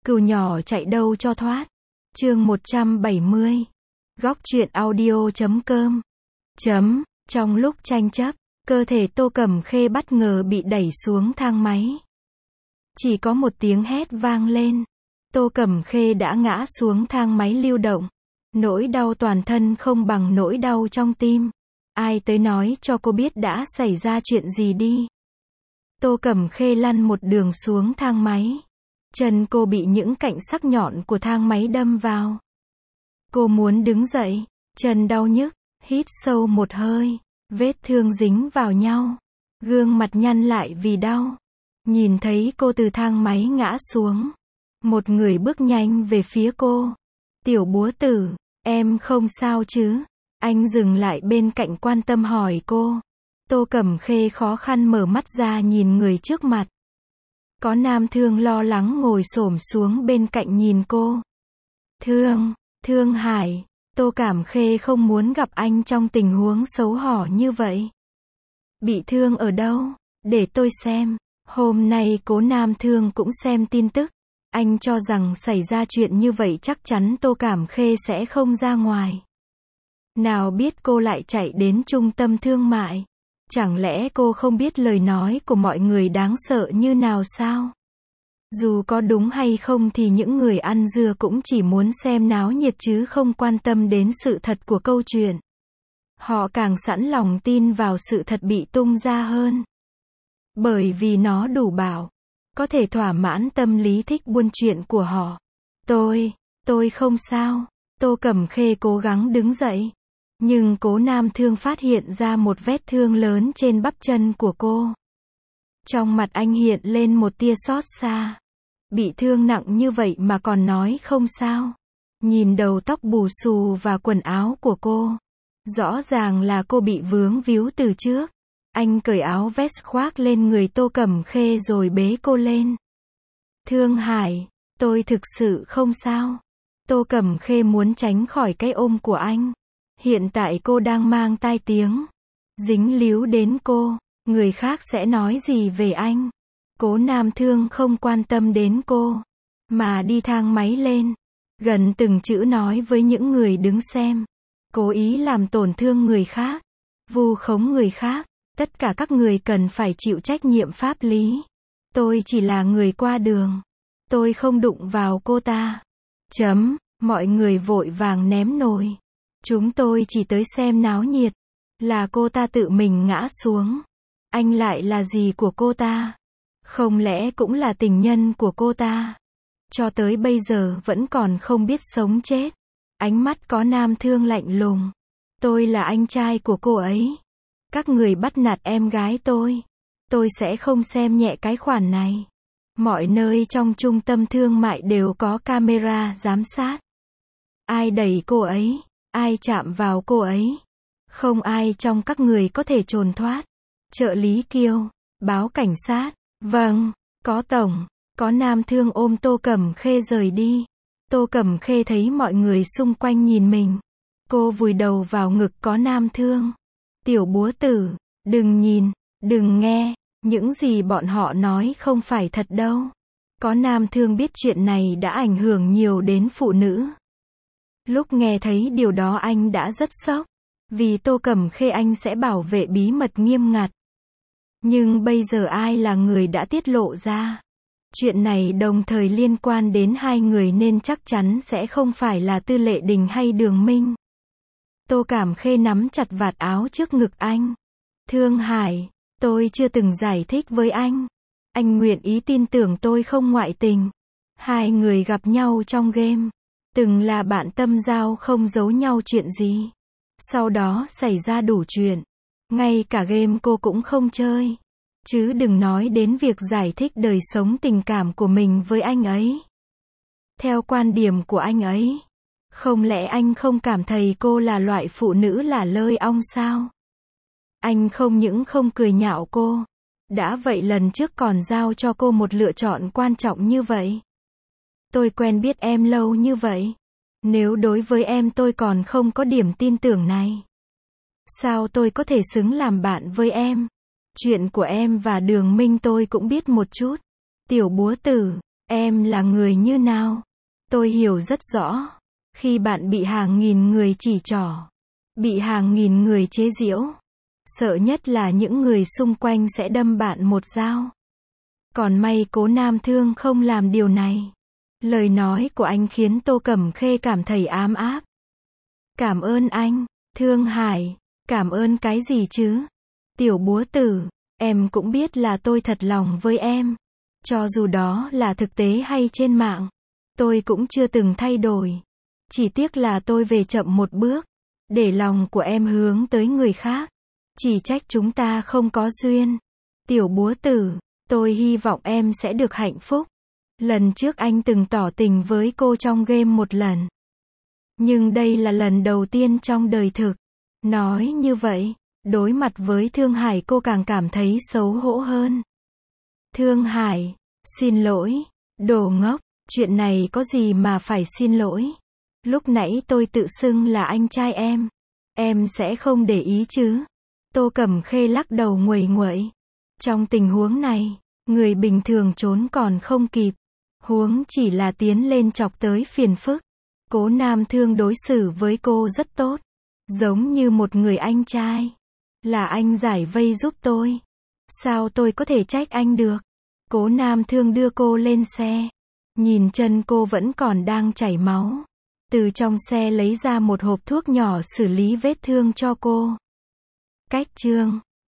Cừu nhỏ chạy đâu cho thoát. Chương 170. Góc truyện audio.com. Trong lúc tranh chấp, cơ thể Tô Cẩm Khê bất ngờ bị đẩy xuống thang máy. Chỉ có một tiếng hét vang lên. Tô Cẩm Khê đã ngã xuống thang máy lưu động. Nỗi đau toàn thân không bằng nỗi đau trong tim. Ai tới nói cho cô biết đã xảy ra chuyện gì đi. Tô Cẩm Khê lăn một đường xuống thang máy. Chân cô bị những cạnh sắc nhọn của thang máy đâm vào. Cô muốn đứng dậy, chân đau nhức, hít sâu một hơi, vết thương dính vào nhau, gương mặt nhăn lại vì đau. Nhìn thấy cô từ thang máy ngã xuống, một người bước nhanh về phía cô. Tiểu Búa Tử, em không sao chứ? Anh dừng lại bên cạnh quan tâm hỏi cô. Tô Cẩm Khê khó khăn mở mắt ra nhìn người trước mặt. Có nam thương lo lắng ngồi xổm xuống bên cạnh nhìn cô. Thương Hải, Tô Cẩm Khê không muốn gặp anh trong tình huống xấu hổ như vậy. Bị thương ở đâu? Để tôi xem. Hôm nay Cố Nam Thương cũng xem tin tức. Anh cho rằng xảy ra chuyện như vậy chắc chắn Tô Cẩm Khê sẽ không ra ngoài. Nào biết cô lại chạy đến trung tâm thương mại. Chẳng lẽ cô không biết lời nói của mọi người đáng sợ như nào sao? Dù có đúng hay không thì những người ăn dưa cũng chỉ muốn xem náo nhiệt chứ không quan tâm đến sự thật của câu chuyện. Họ càng sẵn lòng tin vào sự thật bị tung ra hơn. Bởi vì nó đủ bảo, có thể thỏa mãn tâm lý thích buôn chuyện của họ. Tôi không sao. Tô Cẩm Khê cố gắng đứng dậy. Nhưng Cố Nam Thương phát hiện ra một vết thương lớn trên bắp chân của cô. Trong mặt anh hiện lên một tia xót xa. Bị thương nặng như vậy mà còn nói không sao. Nhìn đầu tóc bù xù và quần áo của cô. Rõ ràng là cô bị vướng víu từ trước. Anh cởi áo vest khoác lên người Tô Cẩm Khê rồi bế cô lên. Thương Hải, tôi thực sự không sao. Tô Cẩm Khê muốn tránh khỏi cái ôm của anh. Hiện tại cô đang mang tai tiếng. Dính líu đến cô, người khác sẽ nói gì về anh. Cố Nam Thương không quan tâm đến cô, mà đi thang máy lên. Gần từng chữ nói với những người đứng xem. Cố ý làm tổn thương người khác, vu khống người khác. Tất cả các người cần phải chịu trách nhiệm pháp lý. Tôi chỉ là người qua đường. Tôi không đụng vào cô ta. Mọi người vội vàng ném nồi. Chúng tôi chỉ tới xem náo nhiệt. Là cô ta tự mình ngã xuống. Anh lại là gì của cô ta? Không lẽ cũng là tình nhân của cô ta? Cho tới bây giờ vẫn còn không biết sống chết. Ánh mắt Có Nam Thương lạnh lùng. Tôi là anh trai của cô ấy. Các người bắt nạt em gái tôi sẽ không xem nhẹ cái khoản này. Mọi nơi trong trung tâm thương mại đều có camera giám sát. Ai đẩy cô ấy? Ai chạm vào cô ấy? Không ai trong các người có thể trốn thoát. Trợ lý Kiêu, báo cảnh sát. Vâng, có tổng. Có Nam Thương ôm Tô Cẩm Khê rời đi. Tô Cẩm Khê thấy mọi người xung quanh nhìn mình. Cô vùi đầu vào ngực Có Nam Thương. Tiểu Búa Tử, đừng nhìn, đừng nghe, những gì bọn họ nói không phải thật đâu. Có Nam Thương biết chuyện này đã ảnh hưởng nhiều đến phụ nữ. Lúc nghe thấy điều đó anh đã rất sốc. Vì Tô Cẩm Khê anh sẽ bảo vệ bí mật nghiêm ngặt. Nhưng bây giờ ai là người đã tiết lộ ra? Chuyện này đồng thời liên quan đến hai người nên chắc chắn sẽ không phải là Tư Lệ Đình hay Đường Minh. Tô Cẩm Khê nắm chặt vạt áo trước ngực anh. Thương Hải, tôi chưa từng giải thích với anh. Anh nguyện ý tin tưởng tôi không ngoại tình. Hai người gặp nhau trong game. Từng là bạn tâm giao không giấu nhau chuyện gì. Sau đó xảy ra đủ chuyện. Ngay cả game cô cũng không chơi. Chứ đừng nói đến việc giải thích đời sống tình cảm của mình với anh ấy. Theo quan điểm của anh ấy. Không lẽ anh không cảm thấy cô là loại phụ nữ lả lơi ong sao? Anh không những không cười nhạo cô. Đã vậy lần trước còn giao cho cô một lựa chọn quan trọng như vậy. Tôi quen biết em lâu như vậy. Nếu đối với em tôi còn không có điểm tin tưởng này. Sao tôi có thể xứng làm bạn với em? Chuyện của em và Đường Minh tôi cũng biết một chút. Tiểu Búa Tử, Em là người như nào? Tôi hiểu rất rõ. Khi bạn bị hàng nghìn người chỉ trỏ, bị hàng nghìn người chế giễu, sợ nhất là những người xung quanh sẽ đâm bạn một dao. Còn may Cố Nam Thương không làm điều này. Lời nói của anh khiến Tô Cẩm Khê cảm thấy ấm áp. Cảm ơn anh, Thương Hải. Cảm ơn cái gì chứ? Tiểu búa tử, em cũng biết là tôi thật lòng với em. Cho dù đó là thực tế hay trên mạng, tôi cũng chưa từng thay đổi. Chỉ tiếc là tôi về chậm một bước, để lòng của em hướng tới người khác. Chỉ trách chúng ta không có duyên. Tiểu búa tử, tôi hy vọng em sẽ được hạnh phúc. Lần trước anh từng tỏ tình với cô trong game một lần. Nhưng đây là lần đầu tiên trong đời thực. Nói như vậy, đối mặt với Thương Hải cô càng cảm thấy xấu hổ hơn. Thương Hải, xin lỗi, đồ ngốc, chuyện này có gì mà phải xin lỗi. Lúc nãy tôi tự xưng là anh trai em sẽ không để ý chứ? Tô Cẩm Khê lắc đầu nguậy nguậy. Trong tình huống này, người bình thường trốn còn không kịp, huống chỉ là tiến lên chọc tới phiền phức. Cố Nam Thương đối xử với cô rất tốt, giống như một người anh trai. Là anh giải vây giúp tôi. Sao tôi có thể trách anh được? Cố Nam Thương đưa cô lên xe. Nhìn chân cô vẫn còn đang chảy máu. Từ trong xe lấy ra một hộp thuốc nhỏ xử lý vết thương cho cô. Cách chương